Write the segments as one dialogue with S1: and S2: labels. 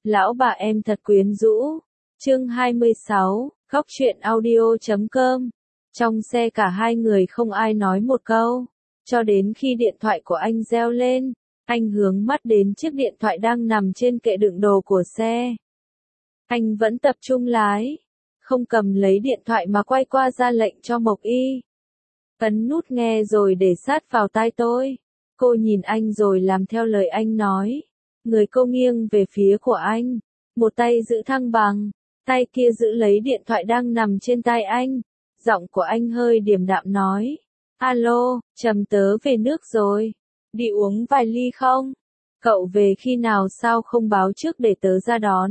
S1: Lão bà em thật quyến rũ. Chương 26, Góc truyện audio.com. Trong xe cả hai người không ai nói một câu, cho đến khi điện thoại của anh reo lên, anh hướng mắt đến chiếc điện thoại đang nằm trên kệ đựng đồ của xe. Anh vẫn tập trung lái, không cầm lấy điện thoại mà quay qua ra lệnh cho Mộc Y. Ấn nút nghe rồi để sát vào tai tôi. Cô nhìn anh rồi làm theo lời anh nói. Người cô nghiêng về phía của anh, một tay giữ thăng bằng, tay kia giữ lấy điện thoại đang nằm trên tay anh. Giọng của anh hơi điềm đạm nói, alo, Trầm tớ về nước rồi, đi uống vài ly không? Cậu về khi nào sao không báo trước để tớ ra đón?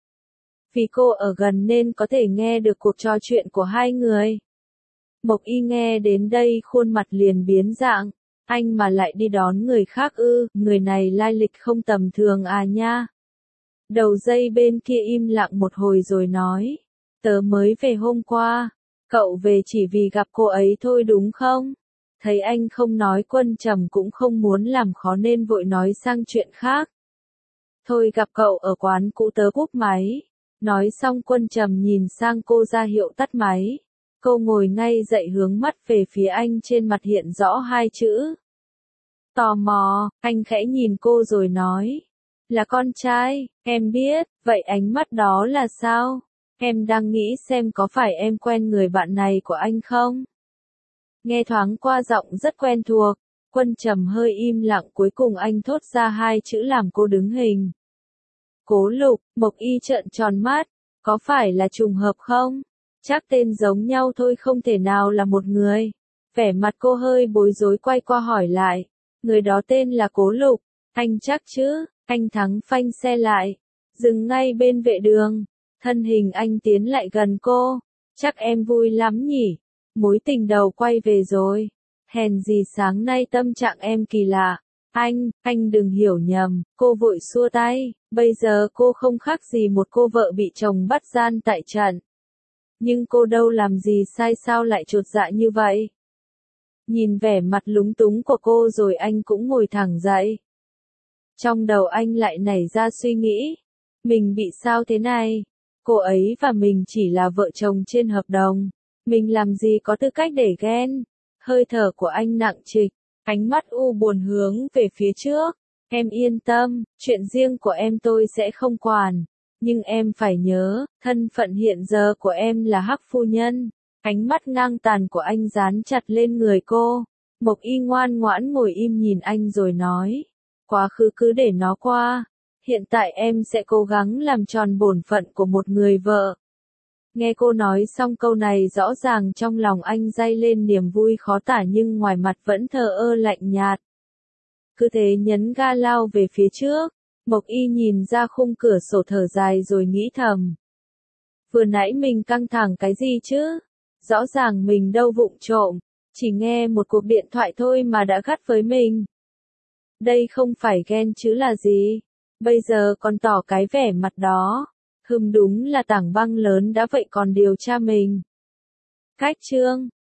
S1: Vì cô ở gần nên có thể nghe được cuộc trò chuyện của hai người. Mộc Y nghe đến đây khuôn mặt liền biến dạng. Anh mà lại đi đón người khác ư, người này lai lịch không tầm thường à nha. Đầu dây bên kia im lặng một hồi rồi nói, tớ mới về hôm qua, cậu về chỉ vì gặp cô ấy thôi đúng không? Thấy anh không nói Quân Trầm cũng không muốn làm khó nên vội nói sang chuyện khác. Thôi gặp cậu ở quán cũ tớ cúp máy. Nói xong Quân Trầm nhìn sang cô ra hiệu tắt máy. Cô ngồi ngay dậy hướng mắt về phía anh, trên mặt hiện rõ hai chữ tò mò. Anh khẽ nhìn cô rồi nói, là con trai, em biết, vậy ánh mắt đó là sao? Em đang nghĩ xem có phải em quen người bạn này của anh không? Nghe thoáng qua giọng rất quen thuộc, Quân Trầm hơi im lặng, cuối cùng anh thốt ra hai chữ làm cô đứng hình. Cố Lục. Mộc Y trợn tròn mắt, có phải là trùng hợp không? Chắc tên giống nhau thôi, không thể nào là một người. Vẻ mặt cô hơi bối rối, quay qua hỏi lại, người đó tên là Cố Lục, anh chắc chứ? Anh thắng phanh xe lại, dừng ngay bên vệ đường, thân hình anh tiến lại gần cô. Chắc em vui lắm nhỉ, mối tình đầu quay về rồi. Hèn gì sáng nay tâm trạng em kỳ lạ. Anh đừng hiểu nhầm, cô vội xua tay, bây giờ cô không khác gì một cô vợ bị chồng bắt gian tại trận. Nhưng cô đâu làm gì sai sao lại chột dạ như vậy? Nhìn vẻ mặt lúng túng của cô rồi anh cũng ngồi thẳng dậy. Trong đầu anh lại nảy ra suy nghĩ, mình bị sao thế này? Cô ấy và mình chỉ là vợ chồng trên hợp đồng, mình làm gì có tư cách để ghen? Hơi thở của anh nặng trịch, ánh mắt u buồn hướng về phía trước. Em yên tâm, chuyện riêng của em tôi sẽ không quản. Nhưng em phải nhớ, thân phận hiện giờ của em là Hắc phu nhân. Ánh mắt ngang tàn của anh dán chặt lên người cô. Mộc Y ngoan ngoãn ngồi im nhìn anh rồi nói, quá khứ cứ để nó qua. Hiện tại em sẽ cố gắng làm tròn bổn phận của một người vợ. Nghe cô nói xong câu này, rõ ràng trong lòng anh dâng lên niềm vui khó tả nhưng ngoài mặt vẫn thờ ơ lạnh nhạt. Cứ thế nhấn ga lao về phía trước. Mộc Y nhìn ra khung cửa sổ thở dài rồi nghĩ thầm, vừa nãy mình căng thẳng cái gì chứ? Rõ ràng mình đâu vụng trộm, chỉ nghe một cuộc điện thoại thôi mà đã gắt với mình. Đây không phải ghen chứ là gì? Bây giờ còn tỏ cái vẻ mặt đó. Đúng là tảng băng lớn đã vậy còn điều tra mình. Cách chương